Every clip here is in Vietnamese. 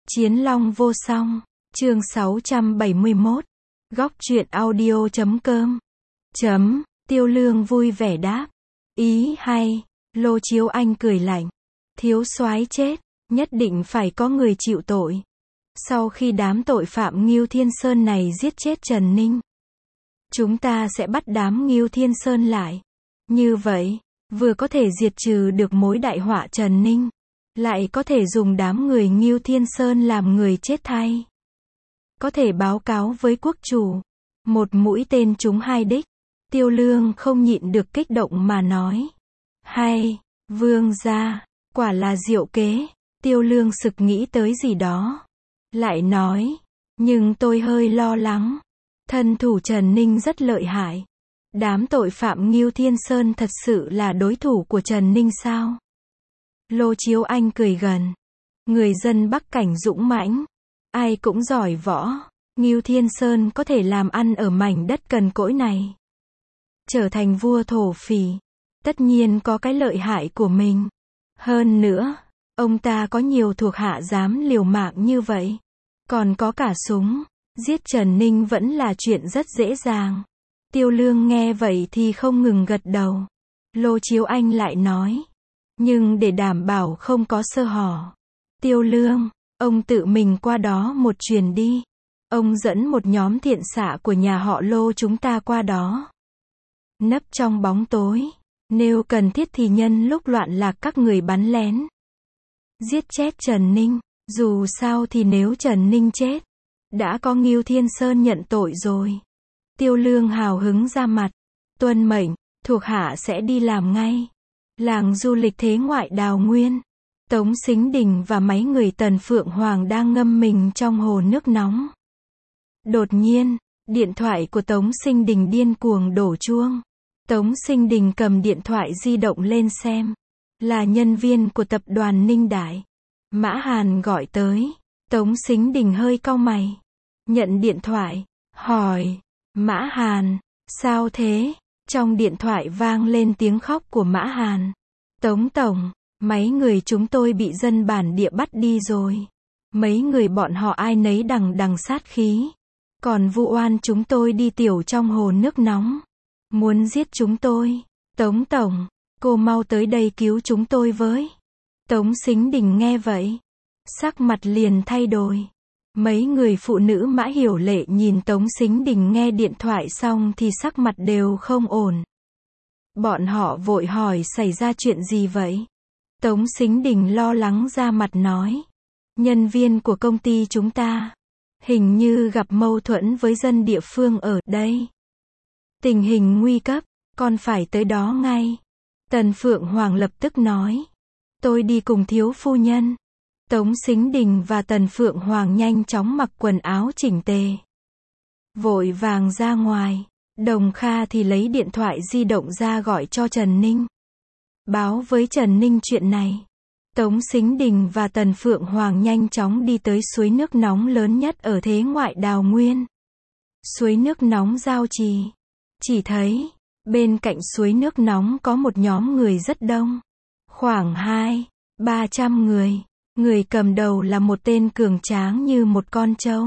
Chiến Long vô song, chương 671, góc truyện audio.com. Tiêu Lương vui vẻ đáp. Ý hay, Lô Chiếu Anh cười lạnh. Thiếu soái chết, nhất định phải có người chịu tội. Sau khi đám tội phạm Ngưu Thiên Sơn này giết chết Trần Ninh, chúng ta sẽ bắt đám Ngưu Thiên Sơn lại. Như vậy, vừa có thể diệt trừ được mối đại họa Trần Ninh, lại có thể dùng đám người Ngưu Thiên Sơn làm người chết thay. Có thể báo cáo với quốc chủ. Một mũi tên trúng hai đích. Tiêu Lương không nhịn được kích động mà nói. Hay, vương gia, quả là diệu kế. Tiêu Lương sực nghĩ tới gì đó. Lại nói, nhưng tôi hơi lo lắng. Thân thủ Trần Ninh rất lợi hại. Đám tội phạm Ngưu Thiên Sơn thật sự là đối thủ của Trần Ninh sao? Lô Chiếu Anh cười gần. Người dân Bắc Cảnh dũng mãnh, ai cũng giỏi võ. Ngưu Thiên Sơn có thể làm ăn ở mảnh đất cằn cỗi này, trở thành vua thổ phỉ, tất nhiên có cái lợi hại của mình. Hơn nữa, ông ta có nhiều thuộc hạ dám liều mạng như vậy, còn có cả súng. Giết Trần Ninh vẫn là chuyện rất dễ dàng. Tiêu Lương nghe vậy thì không ngừng gật đầu. Lô Chiếu Anh lại nói. Nhưng để đảm bảo không có sơ hở, Tiêu Lương, ông tự mình qua đó một chuyến đi. Ông dẫn một nhóm thiện xạ của nhà họ Lô chúng ta qua đó. Nấp trong bóng tối, nếu cần thiết thì nhân lúc loạn lạc các người bắn lén, giết chết Trần Ninh. Dù sao thì nếu Trần Ninh chết, đã có Ngưu Thiên Sơn nhận tội rồi. Tiêu Lương hào hứng ra mặt. Tuân mệnh, thuộc hạ sẽ đi làm ngay. Làng du lịch thế ngoại Đào Nguyên, Tống Sính Đình và mấy người Tần Phượng Hoàng đang ngâm mình trong hồ nước nóng. Đột nhiên, điện thoại của Tống Sính Đình điên cuồng đổ chuông. Tống Sính Đình cầm điện thoại di động lên xem. Là nhân viên của tập đoàn Ninh Đại. Mã Hàn gọi tới. Tống Sính Đình hơi cau mày. Nhận điện thoại, hỏi. Mã Hàn, sao thế? Trong điện thoại vang lên tiếng khóc của Mã Hàn. Tống tổng, mấy người chúng tôi bị dân bản địa bắt đi rồi. Mấy người bọn họ ai nấy đằng đằng sát khí. Còn vu oan chúng tôi đi tiểu trong hồ nước nóng. Muốn giết chúng tôi. Tống tổng, cô mau tới đây cứu chúng tôi với. Tống Sính Đình nghe vậy, sắc mặt liền thay đổi. Mấy người phụ nữ Mã Hiểu Lệ nhìn Tống Sính Đình nghe điện thoại xong thì sắc mặt đều không ổn. Bọn họ vội hỏi xảy ra chuyện gì vậy? Tống Sính Đình lo lắng ra mặt nói. Nhân viên của công ty chúng ta hình như gặp mâu thuẫn với dân địa phương ở đây. Tình hình nguy cấp, con phải tới đó ngay. Tần Phượng Hoàng lập tức nói. Tôi đi cùng thiếu phu nhân. Tống Sính Đình và Tần Phượng Hoàng nhanh chóng mặc quần áo chỉnh tề, vội vàng ra ngoài. Đồng Kha thì lấy điện thoại di động ra gọi cho Trần Ninh, báo với Trần Ninh chuyện này. Tống Sính Đình và Tần Phượng Hoàng nhanh chóng đi tới suối nước nóng lớn nhất ở thế ngoại Đào Nguyên. Suối nước nóng Giao Trì. Chỉ thấy, bên cạnh suối nước nóng có một nhóm người rất đông. Khoảng 200-300 người. Người cầm đầu là một tên cường tráng như một con trâu.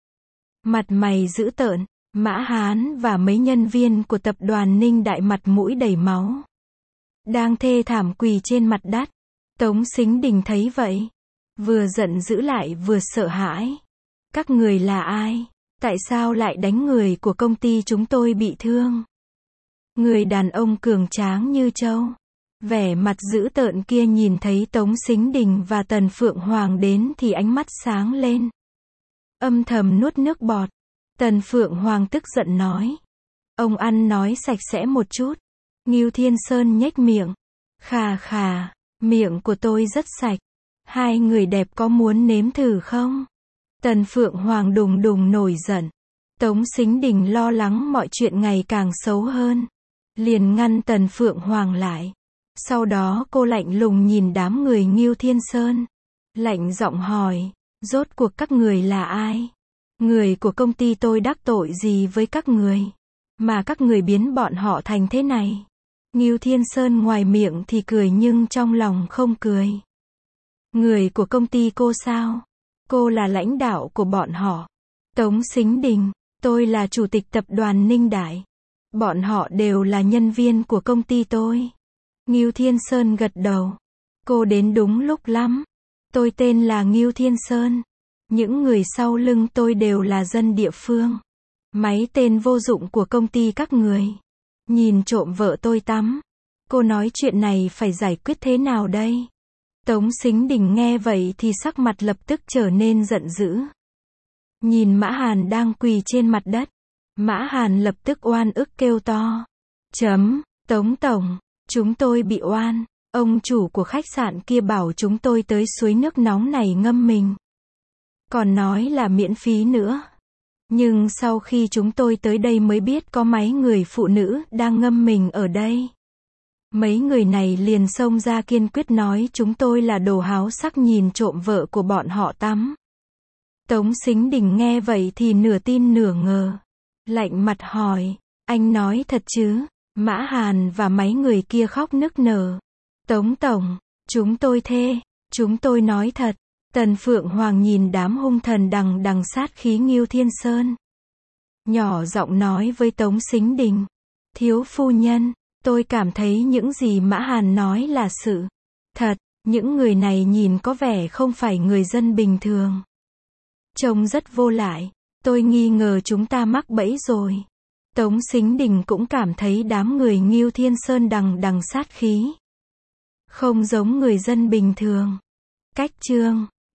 Mặt mày dữ tợn. Mã Hán và mấy nhân viên của tập đoàn Ninh Đại mặt mũi đầy máu, đang thê thảm quỳ trên mặt đất. Tống Sính Đình thấy vậy, vừa giận dữ lại vừa sợ hãi. Các người là ai? Tại sao lại đánh người của công ty chúng tôi bị thương? Người đàn ông cường tráng như trâu, vẻ mặt dữ tợn kia nhìn thấy Tống Sính Đình và Tần Phượng Hoàng đến thì ánh mắt sáng lên, âm thầm nuốt nước bọt. Tần Phượng Hoàng tức giận nói. Ông ăn nói sạch sẽ một chút. Ngưu Thiên Sơn nhếch miệng. Khà khà, miệng của tôi rất sạch. Hai người đẹp có muốn nếm thử không? Tần Phượng Hoàng đùng đùng nổi giận. Tống Sính Đình lo lắng mọi chuyện ngày càng xấu hơn, liền ngăn Tần Phượng Hoàng lại. Sau đó cô lạnh lùng nhìn đám người Ngưu Thiên Sơn, lạnh giọng hỏi, rốt cuộc các người là ai? Người của công ty tôi đắc tội gì với các người, mà các người biến bọn họ thành thế này? Ngưu Thiên Sơn ngoài miệng thì cười nhưng trong lòng không cười. Người của công ty cô sao? Cô là lãnh đạo của bọn họ. Tống Sính Đình, tôi là chủ tịch tập đoàn Ninh Đại. Bọn họ đều là nhân viên của công ty tôi. Ngưu Thiên Sơn gật đầu. Cô đến đúng lúc lắm. Tôi tên là Ngưu Thiên Sơn. Những người sau lưng tôi đều là dân địa phương. Máy tên vô dụng của công ty các người. Nhìn trộm vợ tôi tắm. Cô nói chuyện này phải giải quyết thế nào đây? Tống Sính Đình nghe vậy thì sắc mặt lập tức trở nên giận dữ. Nhìn Mã Hàn đang quỳ trên mặt đất. Mã Hàn lập tức oan ức kêu to. Tống tổng, chúng tôi bị oan. Ông chủ của khách sạn kia bảo chúng tôi tới suối nước nóng này ngâm mình. Còn nói là miễn phí nữa. Nhưng sau khi chúng tôi tới đây mới biết có mấy người phụ nữ đang ngâm mình ở đây. Mấy người này liền xông ra kiên quyết nói chúng tôi là đồ háo sắc nhìn trộm vợ của bọn họ tắm. Tống Sính Đình nghe vậy thì nửa tin nửa ngờ. Lạnh mặt hỏi, anh nói thật chứ? Mã Hàn và mấy người kia khóc nức nở. Tống tổng, chúng tôi thề, chúng tôi nói thật. Tần Phượng Hoàng nhìn đám hung thần đằng sát khí Ngưu Thiên Sơn. Nhỏ giọng nói với Tống Sính Đình. Thiếu phu nhân, tôi cảm thấy những gì Mã Hàn nói là sự thật. Những người này nhìn có vẻ không phải người dân bình thường. Trông rất vô lại. Tôi nghi ngờ chúng ta mắc bẫy rồi. Tống Sính Đình cũng cảm thấy đám người Ngưu Thiên Sơn đằng sát khí. Không giống người dân bình thường. Cách chương